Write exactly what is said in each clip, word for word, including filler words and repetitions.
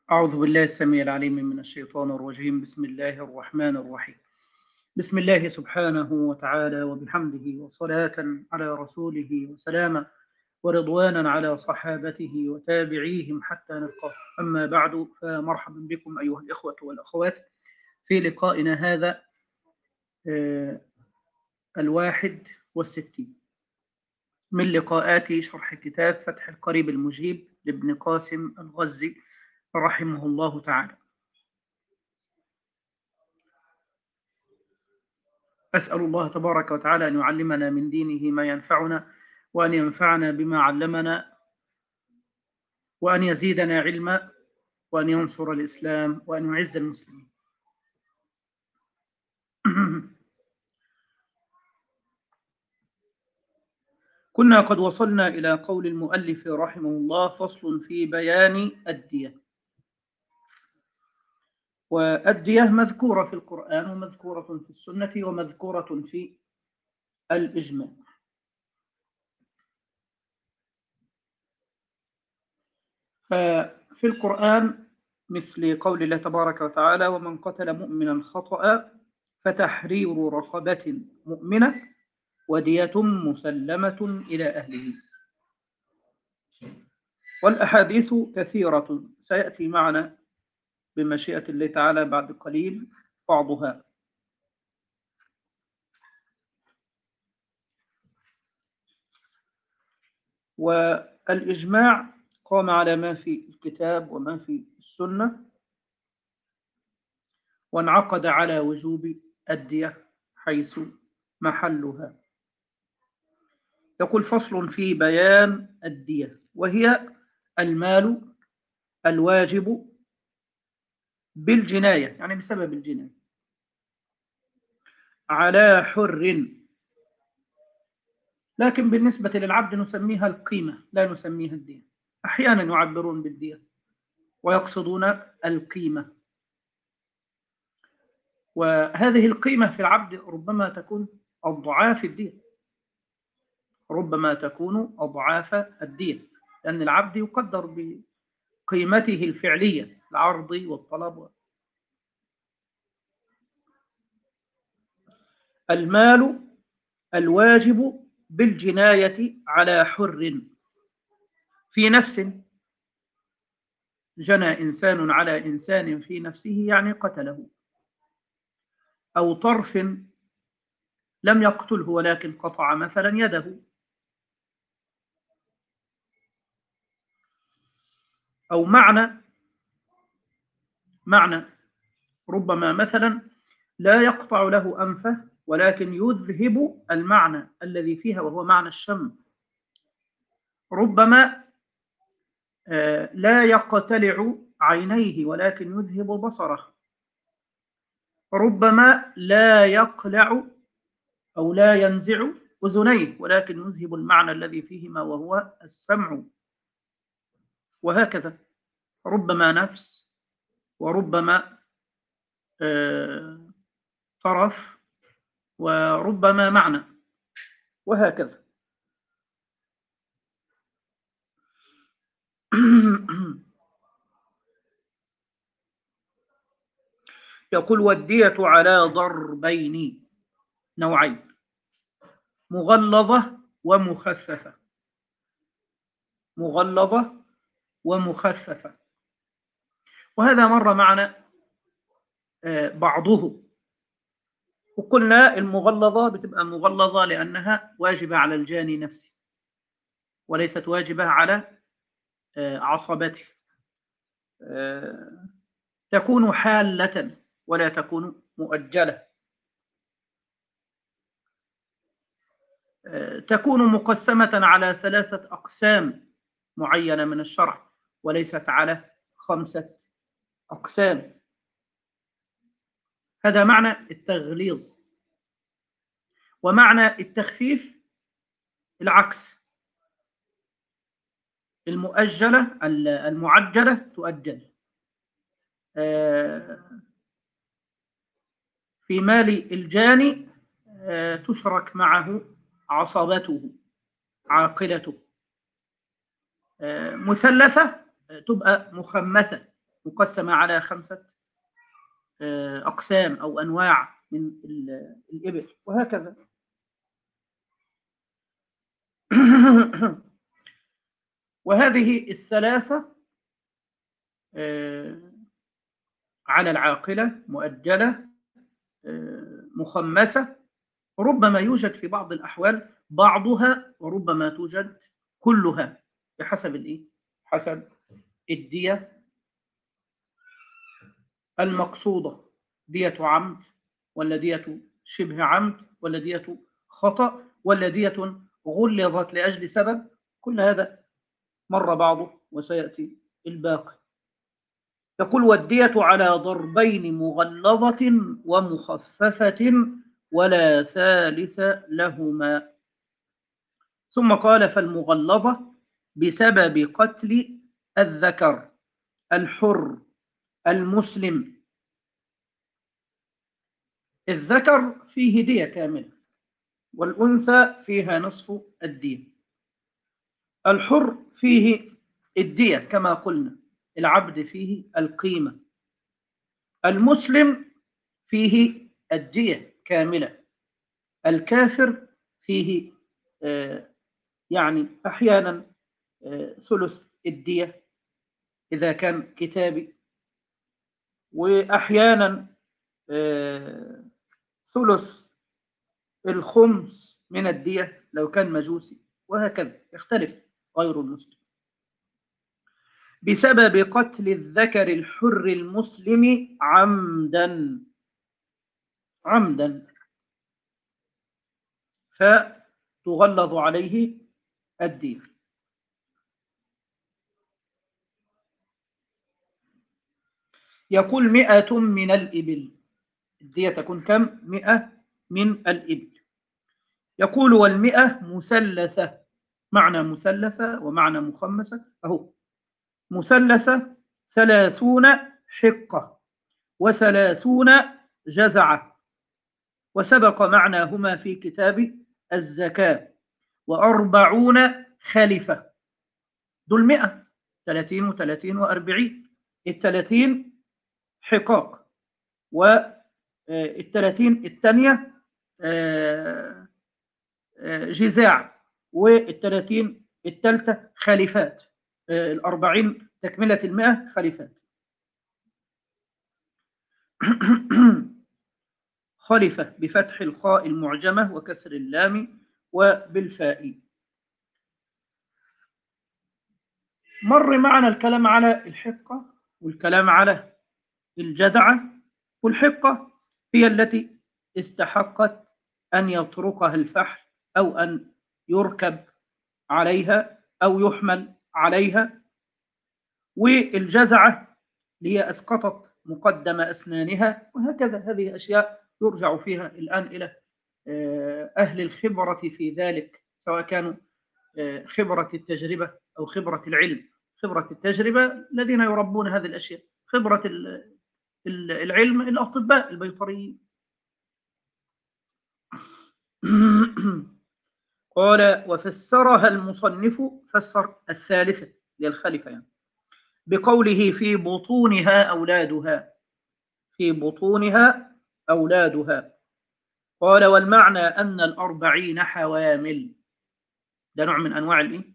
أعوذ بالله السميع العليم من الشيطان الرجيم. بسم الله الرحمن الرحيم. بسم الله سبحانه وتعالى وبحمده، وصلاة على رسوله، وسلاما ورضوانا على صحابته وتابعيهم حتى نلقاه. أما بعد، فمرحبا بكم أيها الإخوة والأخوات في لقائنا هذا آه، الواحد والستين من لقاءات شرح كتاب فتح القريب المجيب لابن قاسم الغزي رحمه الله تعالى. أسأل الله تبارك وتعالى أن يعلمنا من دينه ما ينفعنا، وأن ينفعنا بما علمنا، وأن يزيدنا علما، وأن ينصر الإسلام، وأن يعز المسلمين. كنا قد وصلنا إلى قول المؤلف رحمه الله: فصل في بيان الدية. والدية مذكورة في القرآن، ومذكورة في السنة، ومذكورة في الإجماع. ففي القرآن مثل قول الله تبارك وتعالى: ومن قتل مؤمنا خطأ فتحرير رقبة مؤمنة ودية مسلمة إلى أهله. والأحاديث كثيرة سيأتي معنا بمشيئة الله تعالى بعد قليل بعضها. والإجماع قام على ما في الكتاب وما في السنة، وانعقد على وجوب الدية حيث محلها. يقول: فصل في بيان الدية، وهي المال الواجب بالجناية، يعني بسبب الجناية، على حر. لكن بالنسبة للعبد نسميها القيمة، لا نسميها الدية. أحيانا يعبرون بالدية ويقصدون القيمة، وهذه القيمة في العبد ربما تكون أضعاف الدية، ربما تكون أضعاف الدية، لأن العبد يقدر بقيمته الفعلية، العرض والطلب. المال الواجب بالجناية على حر في نفس، جنى إنسان على إنسان في نفسه يعني قتله، أو طرف لم يقتله ولكن قطع مثلا يده، أو معنى معنى ربما مثلا لا يقطع له أنفه ولكن يذهب المعنى الذي فيها وهو معنى الشم. ربما لا يقتلع عينيه ولكن يذهب بصره. ربما لا يقلع أو لا ينزع أذنيه ولكن يذهب المعنى الذي فيهما وهو السمع. وهكذا ربما نفس، وربما طرف، وربما معنى، وهكذا. يقول: والدية على ضربين، نوعين: مغلظة ومخففة. مغلظة ومخففة، وهذا مر معنا بعضه، وقلنا المغلظة بتبقى مغلظة لأنها واجبة على الجاني نفسه، وليست واجبة على عصبته. تكون حالة ولا تكون مؤجلة. تكون مقسمة على ثلاثة أقسام معينة من الشرع، وليست على خمسة أقسام. هذا معنى التغليظ. ومعنى التخفيف العكس: المؤجلة المعجلة تؤجل. في مال الجاني تشرك معه عصبته، عاقلته. مثلثة تبقى مخمسة، مقسمة على خمسة أقسام أو أنواع من الإبل وهكذا. وهذه الثلاثة على العاقلة مؤجلة مخمسة، ربما يوجد في بعض الأحوال بعضها وربما توجد كلها بحسب الإيه؟ حسب الدية المقصودة، دية عمد ولا دية شبه عمد ولا دية خطأ ولا دية غلظت لأجل سبب. كل هذا مر بعضه وسيأتي الباقي. يقول والدية على ضربين مغلظة ومخففة ولا ثالث لهما. ثم قال فالمغلظة بسبب قتل الذكر الحر المسلم. الذكر فيه دية كاملة والأنثى فيها نصف الدية. الحر فيه الدية كما قلنا، العبد فيه القيمة. المسلم فيه الدية كاملة. الكافر فيه آه يعني أحيانا آه ثلث الدية إذا كان كتابي، وأحيانا آه ثلث الخمس من الدية لو كان مجوسي، وهكذا يختلف غير المسلم. بسبب قتل الذكر الحر المسلم عمدا عمدا فتغلظ عليه الدية. يقول مئة من الإبل، الدية تكون كم؟ مئة من الإبل. يقول والمئة مثلثة، معنى مثلثة ومعنى مخمسة أهو. مثلثة ثلاثون حقة وثلاثون جزعة، وسبق معناهما في كتاب الزكاة. وأربعون خلفة، دول مئة، ثلاثين وثلاثين وأربعين. الثلاثين حقاق، والثلاثين الثانية جزاع، والثلاثين الثالثة خليفات. الأربعين تكملة المئة خليفات. خلفة بفتح الخاء المعجمة وكسر اللام وبالفاء. مر معنا الكلام على الحقة والكلام على الجذعة. والحقة هي التي استحقت أن يطرقها الفحل أو أن يركب عليها أو يحمل عليها. والجزعة هي أسقطت مقدم أسنانها، وهكذا. هذه أشياء يرجع فيها الآن إلى أهل الخبرة في ذلك، سواء كانوا خبرة التجربة أو خبرة العلم. خبرة التجربة الذين يربون هذه الأشياء، خبرة العلم الأطباء البيطريين. قال وفسرها المصنف، فسر الثالثة للخلفة يعني بقوله في بطونها أولادها، في بطونها أولادها. قال والمعنى أن الأربعين حوامل، ده نوع من أنواع الإيه؟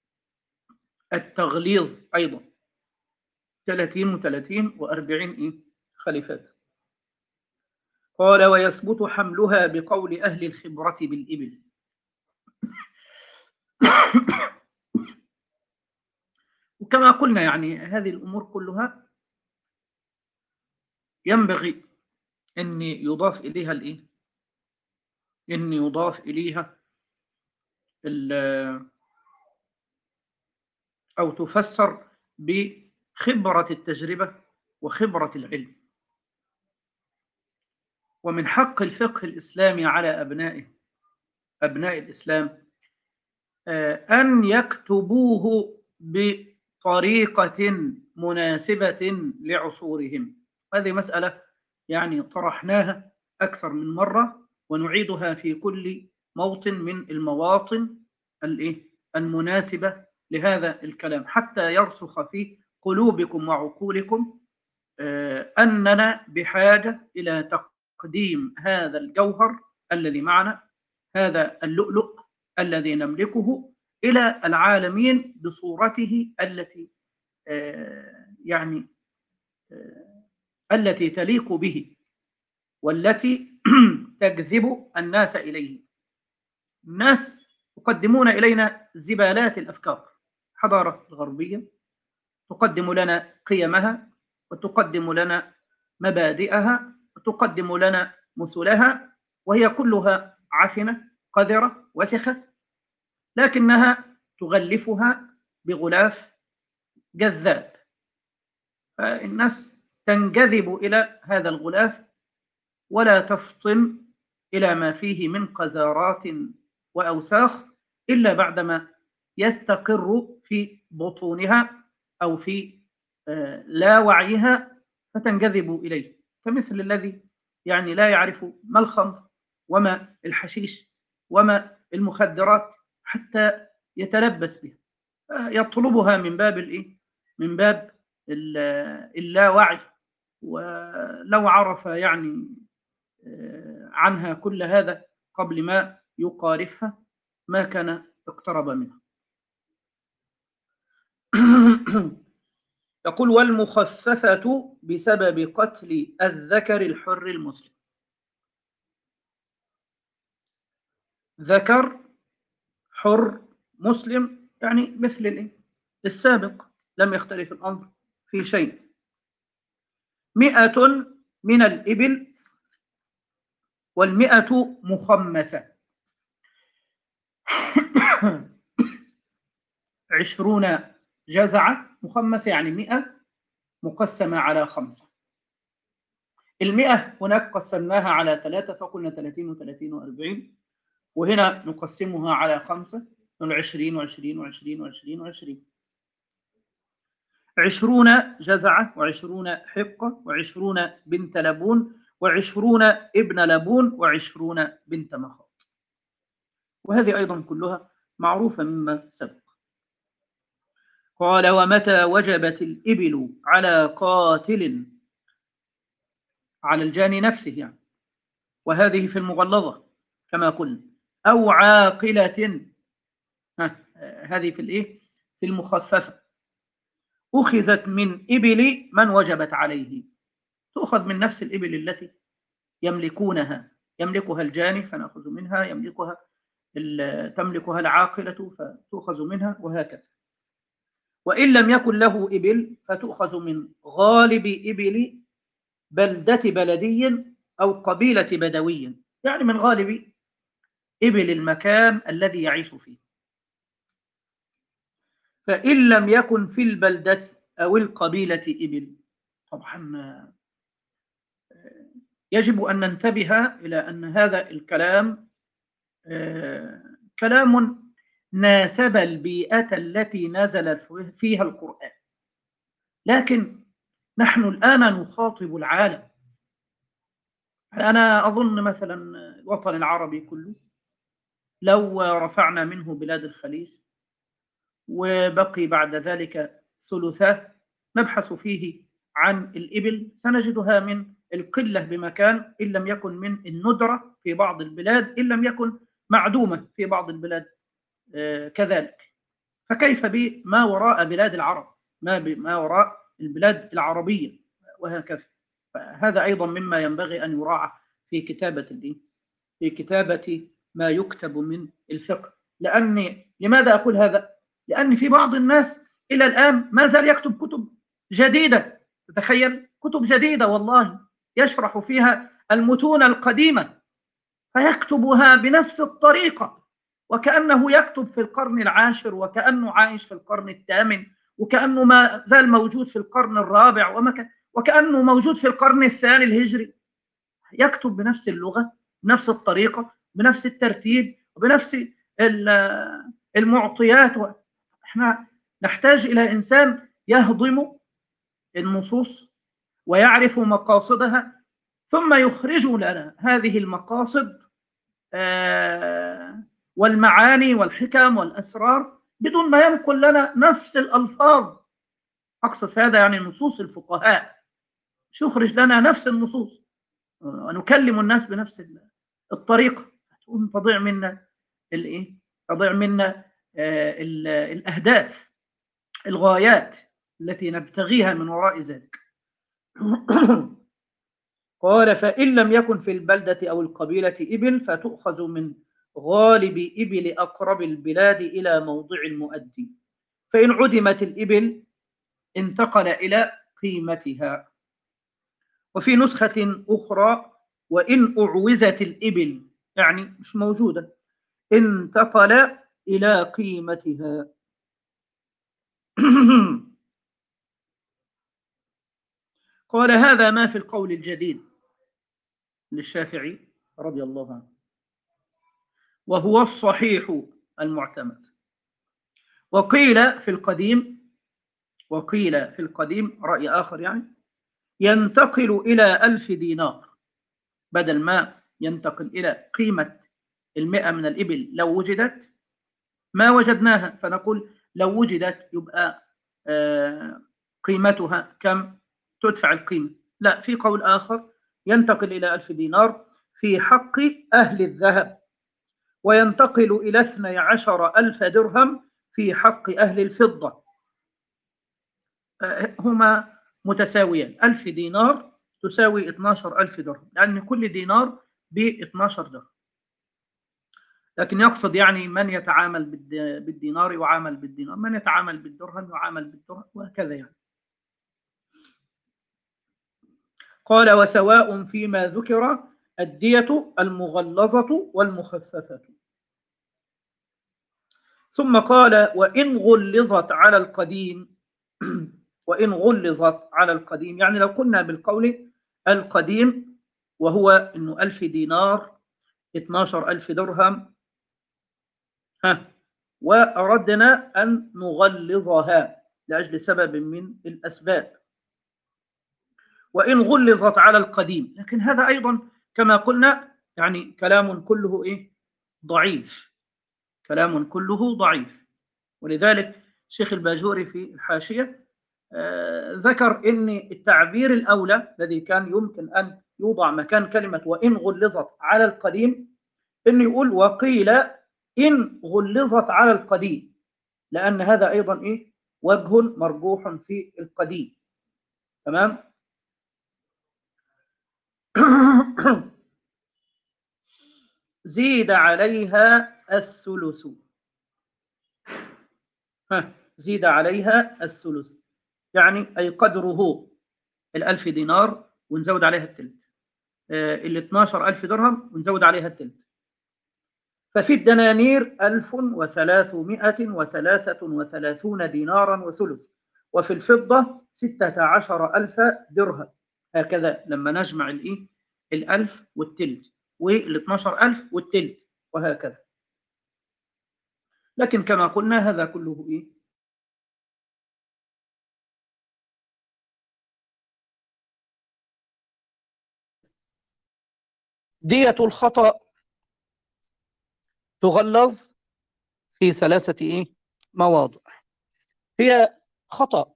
التغليظ أيضا. ثلاثين وثلاثين وأربعين إيه؟ خليفات. قال ويثبت حملها بقول أهل الخبرة بالإبل. وكما قلنا يعني هذه الأمور كلها ينبغي أن يضاف إليها الإيه؟ أن يضاف إليها أو تفسر بخبرة التجربة وخبرة العلم. ومن حق الفقه الإسلامي على أبنائه، أبناء الإسلام، أن يكتبوه بطريقة مناسبة لعصورهم. هذه مسألة يعني طرحناها أكثر من مرة ونعيدها في كل موطن من المواطن المناسبة لهذا الكلام، حتى يرسخ في قلوبكم وعقولكم أننا بحاجة إلى تقديم هذا الجوهر الذي معنا، هذا اللؤلؤ الذي نملكه، إلى العالمين بصورته التي يعني التي تليق به والتي تجذب الناس إليه. الناس يقدمون إلينا زبالات الأفكار. الحضارة الغربية تقدم لنا قيمها، وتقدم لنا مبادئها، وتقدم لنا مثلها، وهي كلها عفنة قذرة وسخة، لكنها تغلفها بغلاف جذاب، فالناس تنجذب إلى هذا الغلاف ولا تفطن إلى ما فيه من قذارات وأوساخ إلا بعدما يستقر في بطونها أو في لا وعيها، فتنجذب إليه، كمثل الذي يعني لا يعرف ما الخمر وما الحشيش وما المخدرات حتى يتلبس بها، يطلبها من باب الإيه؟ من باب اللاوعي. ولو عرف يعني عنها كل هذا قبل ما يقارفها ما كان اقترب منها. يقول: والمخففة بسبب قتل الذكر الحر المسلم. ذكر حر مسلم يعني مثل السابق، لم يختلف الأمر في شيء. مئة من الإبل، والمئة مخمسة، عشرون جزعة مخمسة، يعني مئة مقسمة على خمسة. المئة هناك قسمناها على ثلاثة فقلنا ثلاثين وثلاثين وأربعين، وهنا نقسمها على خمسة، عشرين وعشرين وعشرين وعشرين وعشرين. عشرون جزعة، وعشرون حقة، وعشرون بنت لبون، وعشرون ابن لبون، وعشرون بنت مخاض. وهذه أيضا كلها معروفة مما سبق. قال: ومتى وجبت الإبل على قاتل، على الجاني نفسه يعني، وهذه في المغلظة كما قلنا، أو عاقلة، هذه في الإيه؟ في المخففة، أخذت من إبل من وجبت عليه، تؤخذ من نفس الإبل التي يملكونها، يملكها الجاني فنأخذ منها، يملكها تملكها العاقلة فتؤخذ منها، وهكذا. وإن لم يكن له إبل فتؤخذ من غالب إبل بلدة بلدي أو قبيلة بدوي، يعني من غالب إبل المكان الذي يعيش فيه. فإن لم يكن في البلدة أو القبيلة إبل، طبعا يجب أن ننتبه إلى أن هذا الكلام كلام ناسب البيئة التي نزل فيها القرآن، لكن نحن الآن نخاطب العالم. أنا أظن مثلا الوطن العربي كله لو رفعنا منه بلاد الخليج وبقي بعد ذلك ثلثاه نبحث فيه عن الإبل، سنجدها من القلة بمكان، إن لم يكن من الندرة في بعض البلاد، إن لم يكن معدومة في بعض البلاد كذلك. فكيف بما وراء بلاد العرب، ما بما وراء البلاد العربية، وهكذا. فهذا أيضا مما ينبغي أن يراعى في كتابة في كتابة ما يكتب من الفقه. لأني لماذا أقول هذا؟ لأن في بعض الناس إلى الآن ما زال يكتب كتب جديدة، تتخيل، كتب جديدة والله يشرح فيها المتون القديمة، فيكتبها بنفس الطريقة وكأنه يكتب في القرن العاشر، وكأنه عايش في القرن الثامن، وكأنه ما زال موجود في القرن الرابع، وكأنه موجود في القرن الثاني الهجري. يكتب بنفس اللغة، بنفس الطريقة، بنفس الترتيب، وبنفس المعطيات. احنا نحتاج إلى إنسان يهضم النصوص ويعرف مقاصدها، ثم يخرج لنا هذه المقاصد والمعاني والحكم والأسرار بدون ما ينقل لنا نفس الألفاظ. أقصد في هذا يعني نصوص الفقهاء، مش يخرج لنا نفس النصوص ونكلم الناس بنفس الطريقة، تقوم تضيع منا الإيه؟ تضيع منا آه الأهداف، الغايات التي نبتغيها من وراء ذلك. قال فإن لم يكن في البلدة أو القبيلة إبل فتؤخذ من غالب إبل أقرب البلاد إلى موضع المؤدي، فإن عدمت الإبل انتقل إلى قيمتها. وفي نسخة أخرى وإن أعوزت الإبل، يعني مش موجودة، انتقل إلى قيمتها. قال هذا ما في القول الجديد للشافعي رضي الله عنه، وهو الصحيح المعتمد. وقيل في القديم وقيل في القديم رأي آخر، يعني ينتقل إلى ألف دينار بدل ما ينتقل إلى قيمة المئة من الإبل لو وجدت، ما وجدناها فنقول لو وجدت يبقى آه قيمتها كم تدفع القيمة. لا، في قول آخر ينتقل إلى ألف دينار في حق أهل الذهب، وينتقل إلى اثني عشر ألف درهم في حق أهل الفضة. آه هما متساويان، ألف دينار تساوي اثني عشر ألف درهم، لأن كل دينار ب اثني عشر درهم، لكن يقصد يعني من يتعامل بالدينار يعامل بالدينار، من يتعامل بالدرهم يعامل بالدرهم، وهكذا يعني. قال وسواء فيما ذكر الدية المغلظة والمخففة. ثم قال وإن غلظت على القديم وإن غلظت على القديم، يعني لو كنا بالقول القديم وهو إنه ألف دينار اثني عشر ألف درهم، ها، وأردنا أن نغلظها لأجل سبب من الأسباب، وإن غلظت على القديم، لكن هذا أيضا كما قلنا يعني كلام كله إيه؟ ضعيف، كلام كله ضعيف. ولذلك الشيخ الباجوري في الحاشية آه ذكر أن التعبير الأولى الذي كان يمكن أن يوضع مكان كلمة وإن غلظت على القديم أنه يقول وقيل إن غلظت على القديم، لأن هذا أيضا إيه؟ وجه مرجوح في القديم. تمام. زيد عليها الثلث، ها، زيد عليها الثلث، يعني أي قدره الألف دينار ونزود عليها الثلث، ال اثني عشر ألف درهم ونزود عليها الثلث. ففي الدنانير ألف وثلاثمائة وثلاثة وثلاثون دينارا وثلث، وفي الفضة ستة عشر ألف درهم. هكذا لما نجمع الإيه؟ الألف والثلث وال اثني عشر ألف والثلث وهكذا. لكن كما قلنا هذا كله إيه؟ دية الخطأ تغلظ في ثلاثة إيه؟ مواضع. هي خطأ،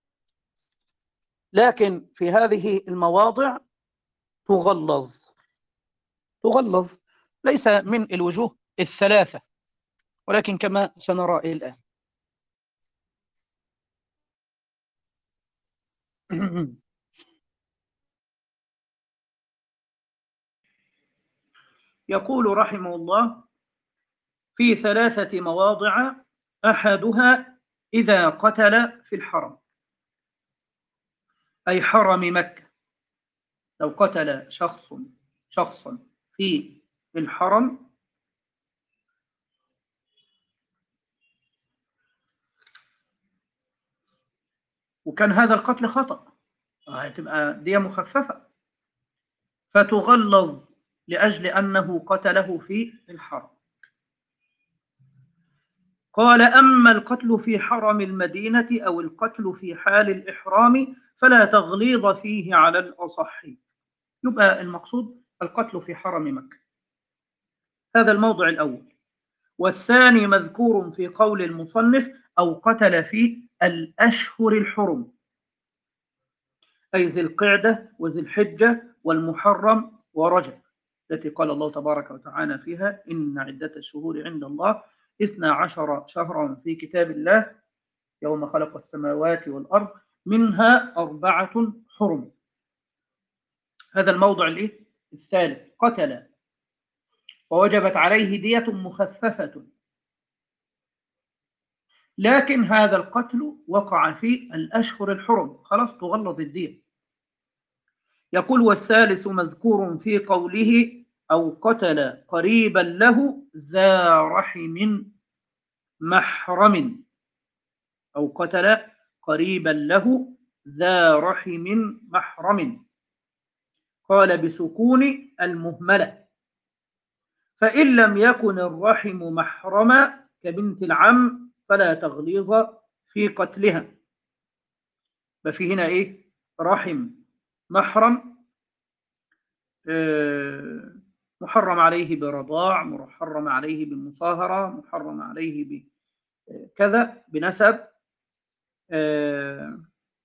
لكن في هذه المواضع تغلظ تغلظ ليس من الوجوه الثلاثة، ولكن كما سنرى الآن. يقول رحمه الله في ثلاثة مواضع، أحدها إذا قتل في الحرم، أي حرم مكة. لو قتل شخص شخصا في الحرم وكان هذا القتل خطأ، هتبقى دية مخففة، فتغلظ لأجل أنه قتله في الحرم. قال أما القتل في حرم المدينة أو القتل في حال الإحرام فلا تغليظ فيه على الأصح. يبقى المقصود القتل في حرم مكة، هذا الموضع الأول. والثاني مذكور في قول المصنف أو قتل في الأشهر الحرم، أي ذي القعدة وذي الحجة والمحرم ورجب، التي قال الله تبارك وتعالى فيها إن عدة الشهور عند الله اثنا عشر شهرا في كتاب الله يوم خلق السماوات والأرض منها أربعة حرم. هذا الموضع الإيه؟ الثالث. قتل ووجبت عليه دية مخففة، لكن هذا القتل وقع في الأشهر الحرم، خلاص تغلظ الدية. يقول والثالث مذكور في قوله أو قتل قريبا له ذا رحم محرم، أو قتل قريبا له ذا رحم محرم، قال بسكون المهملة. فإن لم يكن الرحم محرما كبنت العم فلا تغليظ في قتلها. ففي هنا إيه؟ رحم محرم، آه محرم عليه برضاع، محرم عليه بمصاهرة، محرم عليه بكذا بنسب. آه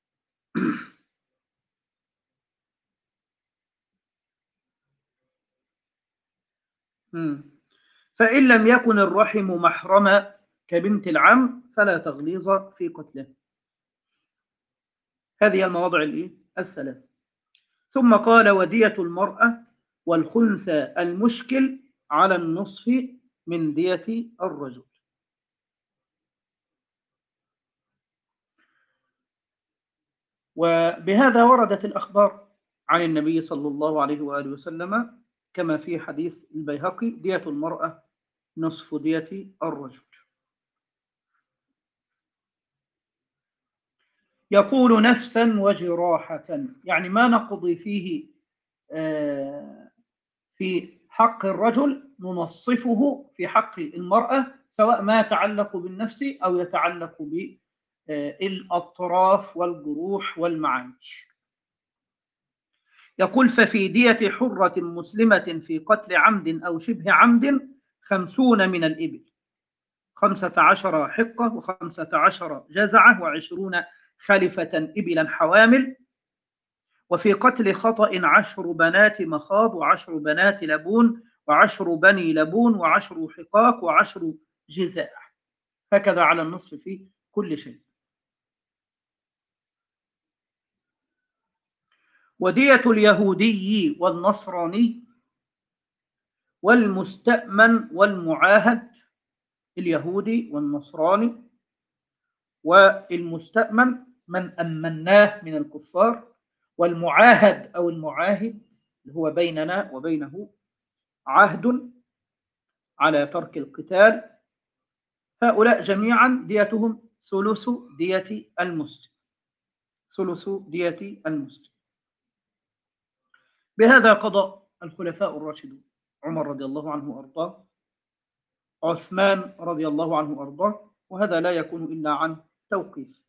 فإن لم يكن الرحم محرما كبنت العم فلا تغليظ في قتله. هذه المواضع الثلاث. ثم قال ودية المرأة والخنثى المشكل على النصف من دية الرجل. وبهذا وردت الأخبار عن النبي صلى الله عليه وآله وسلم كما في حديث البيهقي دية المرأة نصف دية الرجل. يقول نفسا وجراحة، يعني ما نقضي فيه في حق الرجل ننصفه في حق المرأة، سواء ما يتعلق بالنفس أو يتعلق بالأطراف والجروح والمعانش. يقول ففي دية حرة مسلمة في قتل عمد أو شبه عمد خمسون من الإبل، خمسة عشر حقة وخمسة عشر جزعة وعشرون خلفة إبلا حوامل. وفي قتل خطأ عشر بنات مخاض وعشر بنات لبون وعشر بني لبون وعشر حقاق وعشر جزاع، هكذا على النصف في كل شيء. ودية اليهودي والنصراني والمستأمن والمعاهد، اليهودي والنصراني والمستأمن من أمناه من الكفار، والمعاهد أو المعاهد اللي هو بيننا وبينه عهد على ترك القتال، هؤلاء جميعا ديتهم ثلث دية المسلم، ثلث دية المسلم. بهذا قضى الخلفاء الراشدون عمر رضي الله عنه وأرضاه، عثمان رضي الله عنه وأرضاه، وهذا لا يكون إلا عن توقيف.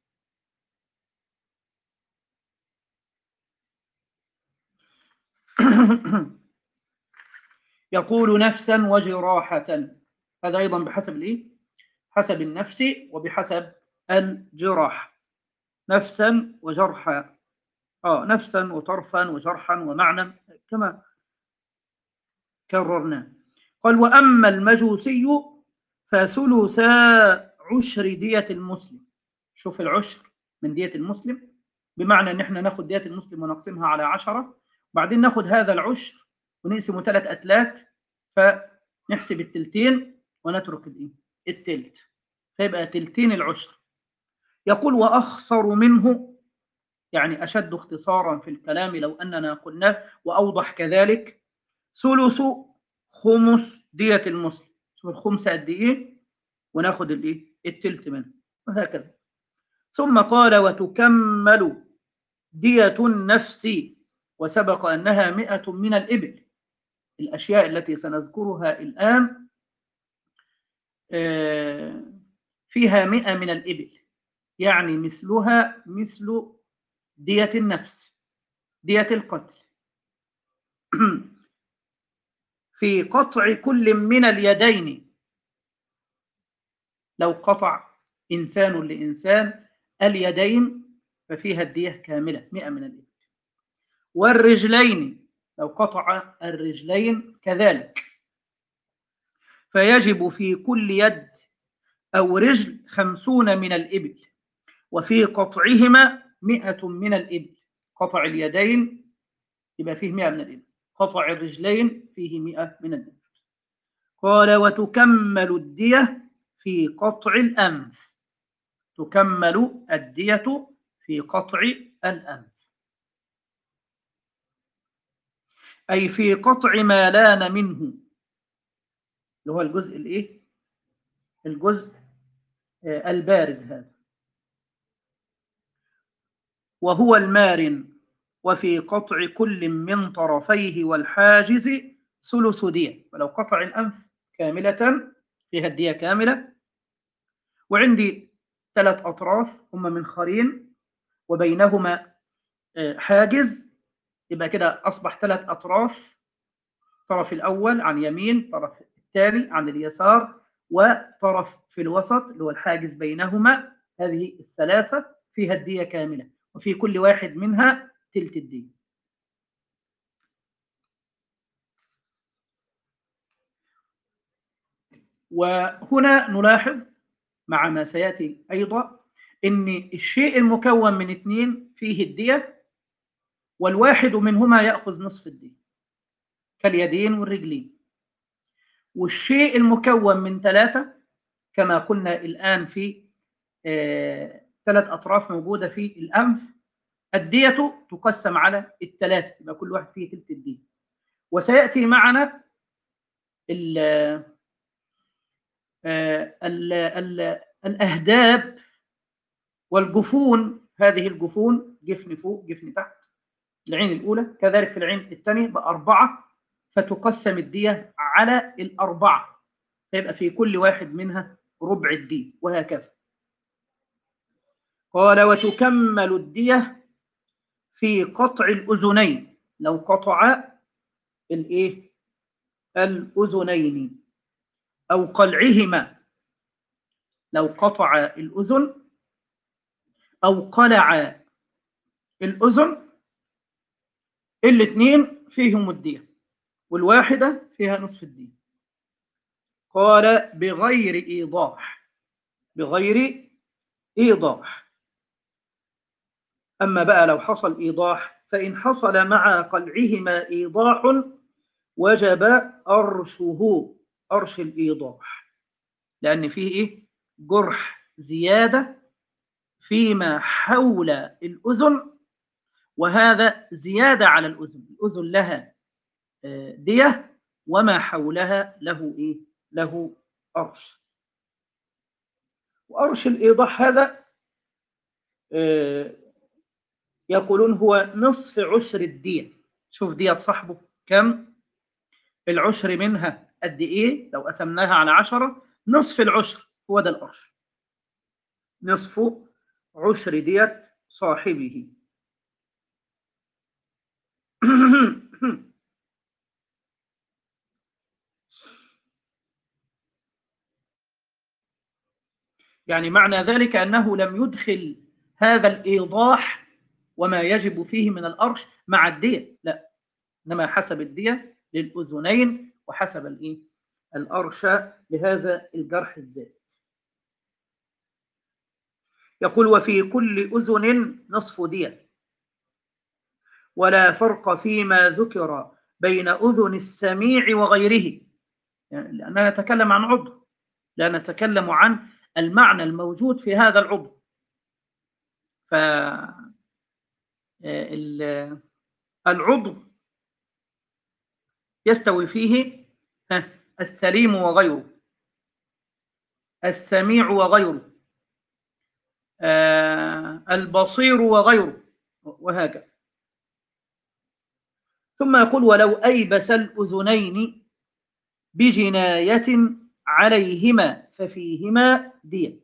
يقول نفسا وجراحة، هذا أيضا بحسب الإيه؟ حسب النفس وبحسب الجراح. نفسا وجرحا، آه نفسا وطرفا وجرحا ومعنى كما كررنا. قال وأما المجوسي فثلثا عشر دية المسلم. شوف العشر من دية المسلم، بمعنى ان احنا ناخد دية المسلم ونقسمها على عشرة، وبعدين ناخد هذا العشر ونقسمه ثلاث أتلات، فنحسب التلتين ونترك الايه؟ التلت، فيبقى تلتين العشر. يقول وأخصر منه، يعني أشد اختصارا في الكلام لو أننا قلناه وأوضح كذلك، ثلث خمس دية المسلم. شوف الخمسة قد إيه وناخد الإيه؟ التلت منه، وهكذا. ثم قال وتكمل دية النفس، وسبق أنها مئة من الإبل. الأشياء التي سنذكرها الآن فيها مئة من الإبل، يعني مثلها مثل دية النفس، دية القتل. في قطع كل من اليدين، لو قطع إنسان لإنسان اليدين ففيها الدية كاملة مئة من الإبل. والرجلين لو قطع الرجلين كذلك، فيجب في كل يد أو رجل خمسون من الإبل، وفي قطعهما مئة من الإبل. قطع اليدين يبقى فيه مئة من الإبل، قطع الرجلين فيه مئة من الإبل. قال وتكمل الدية في قطع الأنف. تكمل الدية في قطع الأنف، أي في قطع ما لان منه، اللي هو الجزء الإيه؟ الجزء آه البارز هذا، وهو المارن. وفي قطع كل من طرفيه والحاجز ثلث دية. ولو قطع الأنف كاملة فيها الدية كاملة. وعندي ثلاث أطراف هم منخرين وبينهما حاجز، يبقى كده أصبح ثلاث أطراف، طرف الأول عن يمين، طرف الثاني عن اليسار، وطرف في الوسط اللي هو الحاجز بينهما. هذه الثلاثة فيها الدية كاملة، وفي كل واحد منها تلت الدية. وهنا نلاحظ مع ما سيأتي أيضا أن الشيء المكون من اثنين فيه الدية، والواحد منهما يأخذ نصف الدية كاليدين والرجلين. والشيء المكون من ثلاثة كما قلنا الآن في آه ثلاث أطراف موجودة في الأنف، الدية تقسم على الثلاثة، يبقى كل واحد فيه تلت الدية. وسيأتي معنا ال آه ال ال الأهداب والجفون. هذه الجفون جفن فوق جفن تحت، العين الأولى كذلك في العين الثانية بأربعة، فتقسم الدية على الأربعة، فيبقى في كل واحد منها ربع الدية، وهكذا. قال وتكمل الدية في قطع الأذنين. لو قطع الإيه؟ الأذنين أو قلعهما. لو قطع الأذن أو قلع الأذن، الاثنين فيهم الدية، والواحدة فيها نصف الدية. قال بغير إيضاح. بغير إيضاح. أما بقى لو حصل إيضاح، فإن حصل مع قلعهما إيضاح وجب أرشه، أرش الإيضاح، لأن فيه إيه؟ جرح زيادة فيما حول الأذن، وهذا زيادة على الأذن. الأذن لها دية وما حولها له إيه؟ له أرش. وأرش الإيضاح هذا يقولون هو نصف عشر الدية. شوف دية صاحبه كم؟ العشر منها قد إيه؟ لو قسمناها على عشرة، نصف العشر هو ده الأرش، نصف عشر دية صاحبه. يعني معنى ذلك أنه لم يدخل هذا الإيضاح وما يجب فيه من الأرش مع الدية، لا، إنما حسب الدية للأذنين وحسب الإيه؟ الأرش لهذا الجرح الزائد. يقول وفي كل أذن نصف دية، ولا فرق فيما ذكر بين أذن السميع وغيره، يعني لأننا نتكلم عن عضو، لا نتكلم عن المعنى الموجود في هذا العضو. فالعضو يستوي فيه السليم وغيره، السميع وغيره، البصير وغيره، وهكذا. ثم يقول ولو أيبس الأذنين بجناية عليهما ففيهما دية.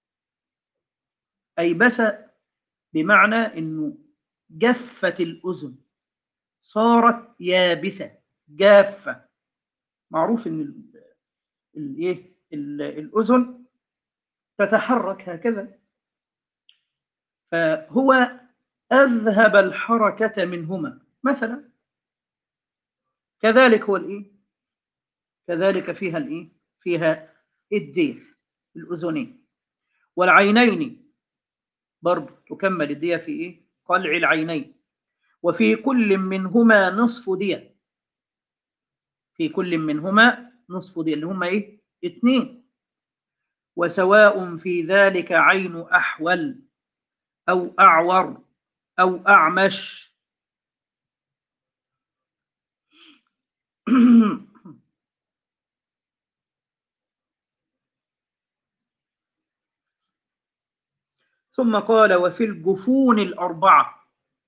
أيبس بمعنى أنه جفت الأذن، صارت يابسة جافة. معروف أن الإيه الأذن تتحرك هكذا، فهو أذهب الحركة منهما، مثلا. كذلك هو الإيه؟ كذلك فيها الإيه؟ فيها الدية، الأذنين والعينين، برضه تكمل الدية في إيه؟ قلع العينين. وفي كل منهما نصف دية، في كل منهما نصف دية اللي هما إيه؟ اتنين. وسواء في ذلك عين أحول أو أعور أو أعمش. ثم قال وفي الجفون الأربعة،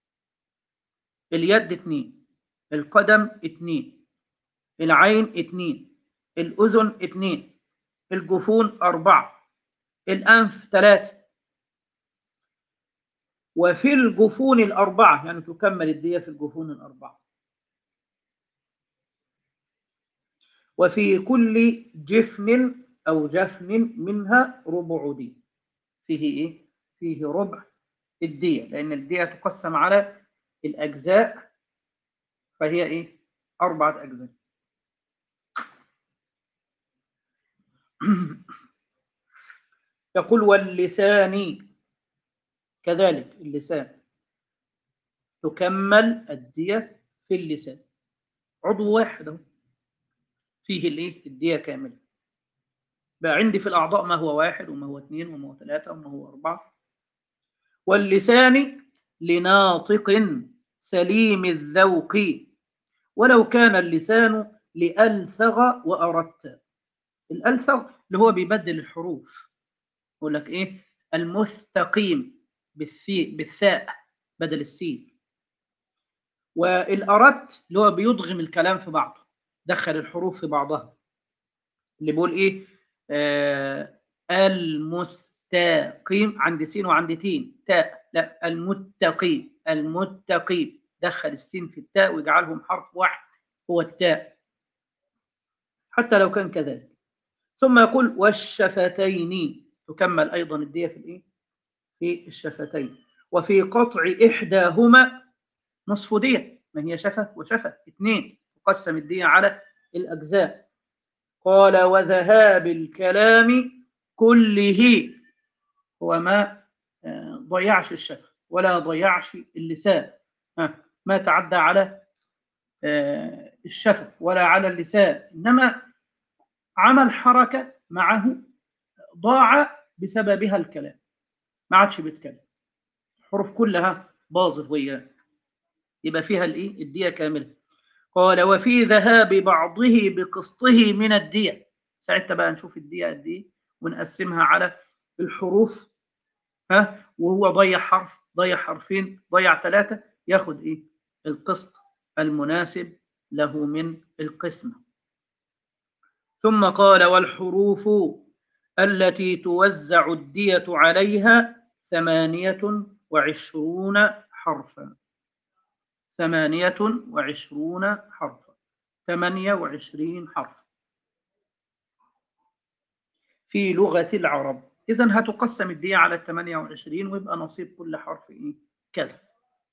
اليد اتنين، القدم اتنين، العين اتنين، الأذن اتنين، الجفون أربعة، الأنف ثلاثة. وفي الجفون الأربعة يعني تكمل الدية في الجفون الأربعة. وفي كل جفن أو جفن منها ربع دية، فيه إيه؟ فيه ربع الدية، لأن الدية تقسم على الأجزاء، فهي إيه؟ أربعة أجزاء. يقول واللسان، كذلك اللسان تكمل الدية في اللسان، عضو واحد اهو فيه الايه؟ الدية كاملة. بقى عندي في الأعضاء ما هو واحد وما هو اثنين وما هو ثلاثة وما هو أربعة. واللسان لناطق سليم الذوق ولو كان اللسان لألسغ وأردت. الألسغ اللي هو بيبدل الحروف، يقول لك إيه؟ المستقيم بالثي بالثاء بدل السين. والأردت اللي هو بيضغم الكلام في بعضه، دخل الحروف في بعضها، اللي بيقول إيه؟ آه المستقيم عند سين وعند تين تاء، لا المتقيم، المتقيم دخل السين في التاء ويجعلهم حرف واحد هو التاء، حتى لو كان كذلك. ثم يقول والشفتين تكمل أيضا الدية في الإيه؟ في الشفتين. وفي قطع إحداهما نصف دية، ما هي شفة وشفة اثنين، تقسم الدية على الأجزاء. قال وذهاب الكلام كله، هو ما ضيعش الشفة ولا ضيعش اللسان، ما تعدى على الشفة ولا على اللسان، إنما عمل حركة معه ضاع بسببها الكلام، ما عادش بيتكلم، الحروف كلها باظت وياه، يبقى فيها الايه؟ الدية كاملة. قال وفي ذهاب بعضه بقسطه من الدية، ساعتها بقى نشوف الدية قد ايه ونقسمها على الحروف، ها، وهو ضيع حرف، ضيع حرفين، ضيع ثلاثة، ياخد ايه؟ القسط المناسب له من القسمة. ثم قال والحروف التي توزع الدية عليها ثمانية وعشرون حرفا، ثمانية وعشرون حرفا، ثمانية وعشرين حرف في لغة العرب. إذن هتقسم الدية على الثمانية وعشرين ويبقى نصيب كل حرف إيه؟ كذا.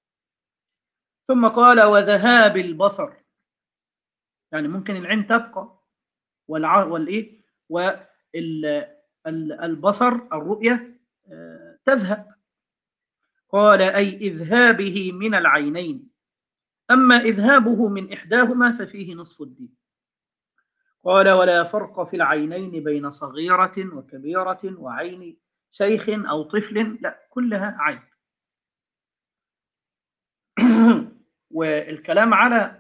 ثم قال وذهاب البصر، يعني ممكن العين تبقى والع... والإيه؟ والبصر الرؤية تذهب. قال أي إذهابه من العينين، أما إذهابه من إحداهما ففيه نصف الدين. قال ولا فرق في العينين بين صغيرة وكبيرة وعين شيخ أو طفل، لا كلها عين. والكلام على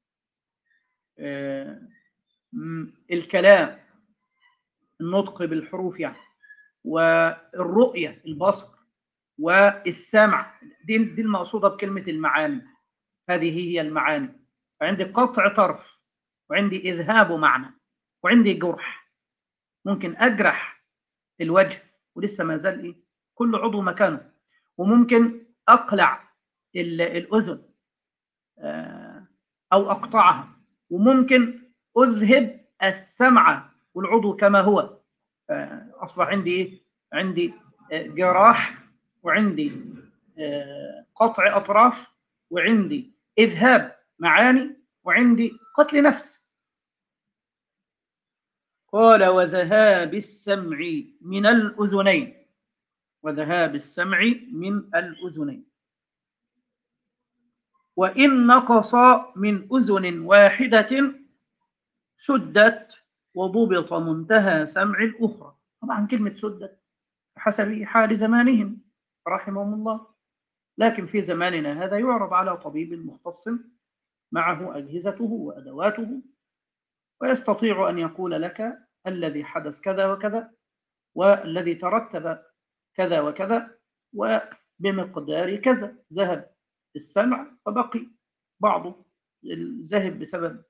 الكلام النطق بالحروف يعني، والرؤية البصر، والسمع، دي دي المقصودة بكلمة المعاني، هذه هي المعاني. فعندي قطع طرف، وعندي إذهاب معنى، وعندي جرح، ممكن أجرح الوجه ولسه ما زال إيه؟ كل عضو مكانه، وممكن أقلع الأذن أو أقطعها، وممكن أذهب السمع والعضو كما هو، فأصبح عندي إيه؟ عندي جراح، وعندي قطع أطراف، وعندي إذهاب معاني وعندي قتل نفس. قال وذهاب السمع من الأذنين، وذهاب السمع من الأذنين، وإن نقص من أذن واحدة سدت وضبط منتهى سمع الأخرى. طبعا كلمة سدت حسب حال زمانهم رحمهم الله، لكن في زماننا هذا يعرض على طبيب مختص معه أجهزته وأدواته، ويستطيع أن يقول لك الذي حدث كذا وكذا، والذي ترتب كذا وكذا، وبمقدار كذا ذهب السمع فبقي بعضه ذهب بسبب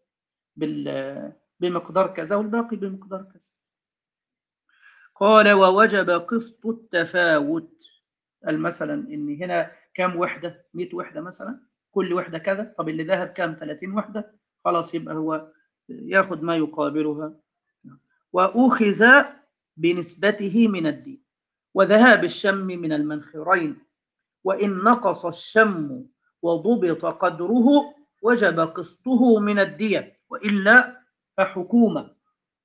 بمقدار كذا والباقي بمقدار كذا. قال ووجب قسط التفاوت. قال مثلا إن هنا كام وحدة؟ مئة وحدة مثلا، كل وحدة كذا. طب اللي ذهب كام؟ ثلاثين وحدة، خلاص يبقى هو ياخد ما يقابلها. وأخذ بنسبته من الدين. وذهاب الشم من المنخرين، وإن نقص الشم وضبط قدره وجب قسطه من الدية، وإلا فحكومة.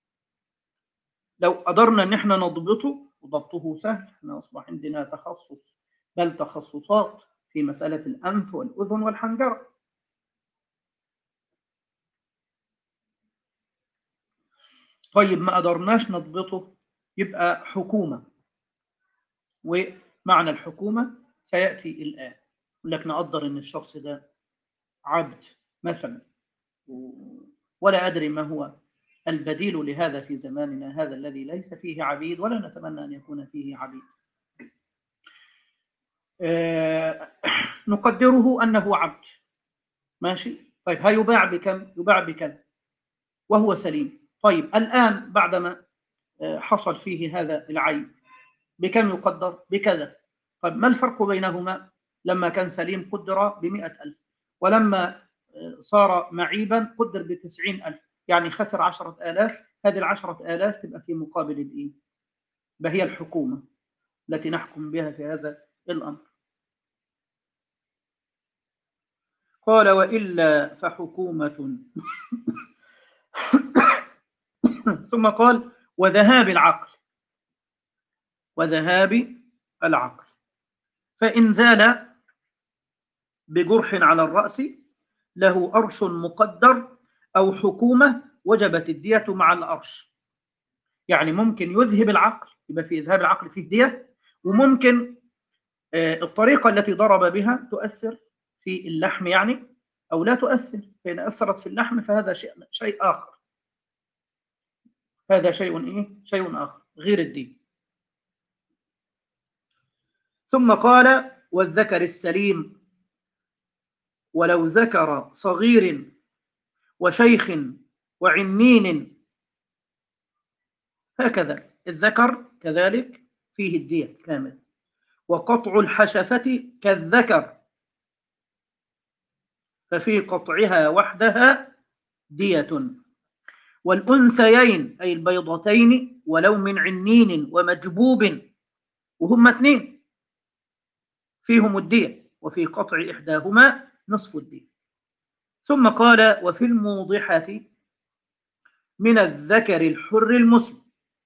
لو قدرنا ان احنا نضبطه، وضبطه سهل، احنا اصبح عندنا تخصص بل تخصصات في مسألة الأنف والأذن والحنجرة. طيب ما قدرناش نضبطه يبقى حكومة. ومعنى الحكومة سيأتي الآن. يقول لك نقدر ان الشخص ده عبد مثلا، ولا أدري ما هو البديل لهذا في زماننا هذا الذي ليس فيه عبيد، ولا نتمنى أن يكون فيه عبيد. آه نقدره أنه عبد، ماشي. طيب هيباع بكم؟ يباع بكم وهو سليم. طيب الآن بعدما حصل فيه هذا العيب بكم يقدر؟ بكذا. طيب ما الفرق بينهما؟ لما كان سليم قدر بمئة ألف، ولما صار معيبا قدر بتسعين ألف، يعني خسر عشرة آلاف. هذه العشرة آلاف تبقى في مقابل الإيه؟ بهي الحكومة التي نحكم بها في هذا الأمر. قال وإلا فحكومة. ثم قال وذهاب العقل، وذهاب العقل، فإن زال بجرح على الرأس له أرش مقدر أو حكومة وجبت الدية مع الأرش. يعني ممكن يذهب العقل، يبقى في إذهاب العقل فيه دية، وممكن الطريقة التي ضرب بها تؤثر في اللحم يعني، أو لا تؤثر، فإن أثرت في اللحم فهذا شيء شيء آخر. هذا شيء إيه؟ شيء آخر غير الدين. ثم قال والذكر السليم ولو ذكر صغير وشيخ وعنين، هكذا الذكر كذلك فيه الدية كامل. وقطع الحشفة كالذكر، ففي قطعها وحدها دية. والأنثيين أي البيضتين ولو من عنين ومجبوب، وهم اثنين، فيهم الدية، وفي قطع إحداهما نصف الدية. ثم قال وفي الموضحة من الذكر الحر المسلم.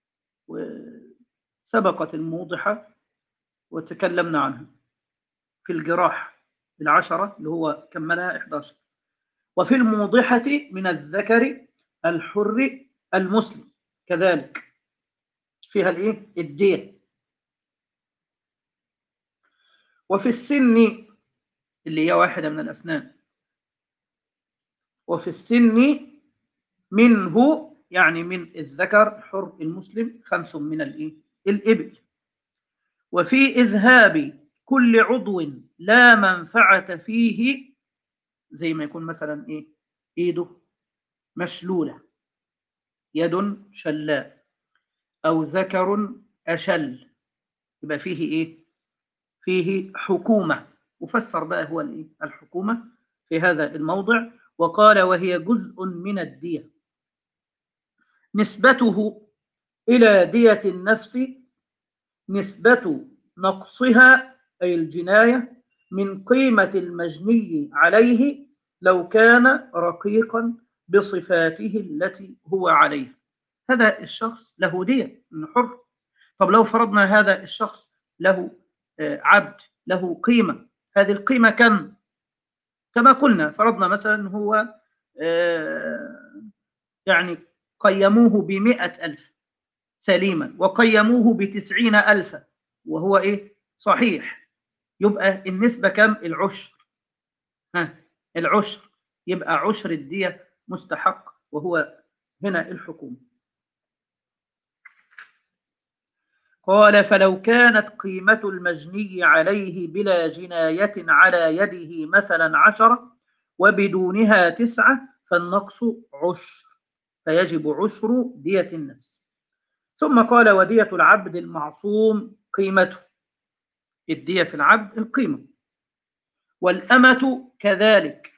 وسبقت الموضحة وتكلمنا عنها في الجراح العشرة اللي هو كملها إحدى عشر. وفي الموضحة من الذكر الحر المسلم كذلك فيها الايه؟ الدية. وفي السن اللي هي واحدة من الأسنان، وفي السن منه يعني من الذكر حر المسلم خمس من الايه؟ الإبل. وفي إذهاب كل عضو لا منفعة فيه، زي ما يكون مثلا ايه؟ ايده مشلولة، يد شلاء، أو ذكر أشل، يبقى فيه إيه؟ فيه حكومة. وفسر بقى هو الإيه؟ الحكومة في هذا الموضع. وقال وهي جزء من الدية نسبته إلى دية النفس نسبة نقصها أي الجناية من قيمة المجني عليه لو كان رقيقا بصفاته التي هو عليها. هذا الشخص له دية إنه حر. طب لو فرضنا هذا الشخص له آه، عبد له قيمة، هذه القيمة كم؟ كما قلنا فرضنا مثلا هو آه، يعني قيموه بمئة ألف سليما وقيموه بتسعين ألفا وهو إيه صحيح، يبقى النسبة كم؟ العشر. ها العشر، يبقى عشر الدية مستحق وهو هنا الحكومة. قال فلو كانت قيمة المجني عليه بلا جناية على يده مثلا عشرة وبدونها تسعة فالنقص عشر، فيجب عشر دية النفس. ثم قال ودية العبد المعصوم قيمته، الدية في العبد القيمة، والأمة كذلك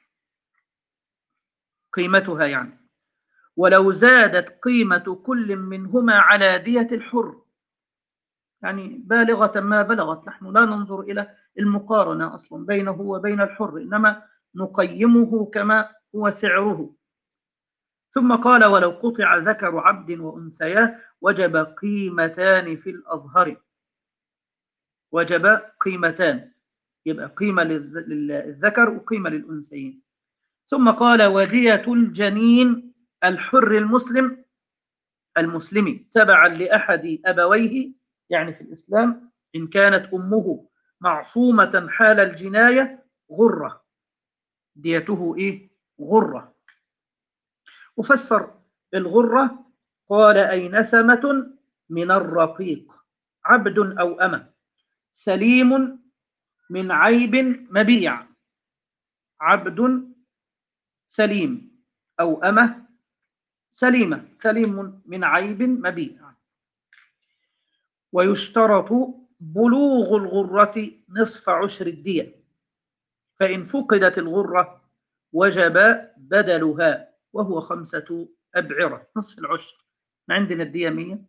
قيمتها يعني، ولو زادت قيمة كل منهما على دية الحر، يعني بالغة ما بلغت، نحن لا ننظر إلى المقارنة أصلا بينه وبين الحر، إنما نقيمه كما هو سعره. ثم قال ولو قطع ذكر عبد وأنثياه وجب قيمتان في الأظهر، وجب قيمتان، يبقى قيمة للذكر وقيمة للأنثيين. ثم قال ودية الجنين الحر المسلم المسلم تبعا لأحد أبويه، يعني في الإسلام إن كانت أمه معصومة حال الجناية غرة، ديته إيه؟ غرة. وفسر الغرة قال أي نسمة من الرقيق، عبد أو أمة، سليم من عيب مبيع، عبد سليم أو أمة سليمة، سليم من عيب مبيع. ويشترط بلوغ الغرة نصف عشر الدية، فإن فقدت الغرة وجب بدلها وهو خمسة أبعرة، نصف العشر. عندنا الدية مية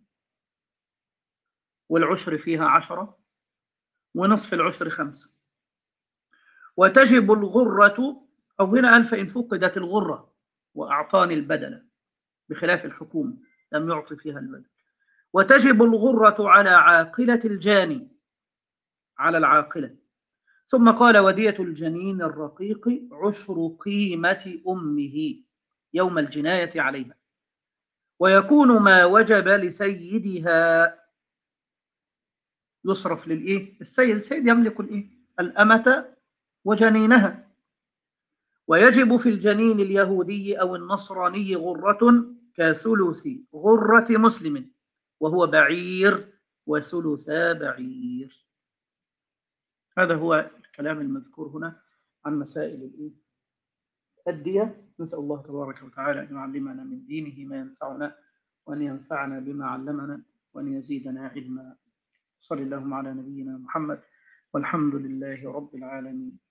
والعشر فيها عشرة ونصف العشر خمسة، وتجب الغرة، أو هنا قال فإن فقدت الغرة وأعطاني البدل بخلاف الحكومة لم يعطي فيها البدل. وتجب الغرة على عاقلة الجاني، على العاقلة. ثم قال ودية الجنين الرقيق عشر قيمة أمه يوم الجناية عليها، ويكون ما وجب لسيدها يصرف للإيه؟ السيد، السيد يملك الإيه؟ الأمة وجنينها. ويجب في الجنين اليهودي أو النصراني غرة كثلث غرة مسلم وهو بعير وثلثا بعير. هذا هو الكلام المذكور هنا عن مسائل الدية. نسأل الله تبارك وتعالى أن يعلمنا من دينه ما ينفعنا وأن ينفعنا بما علمنا وأن يزيدنا علما. صلى اللهم على نبينا محمد والحمد لله رب العالمين.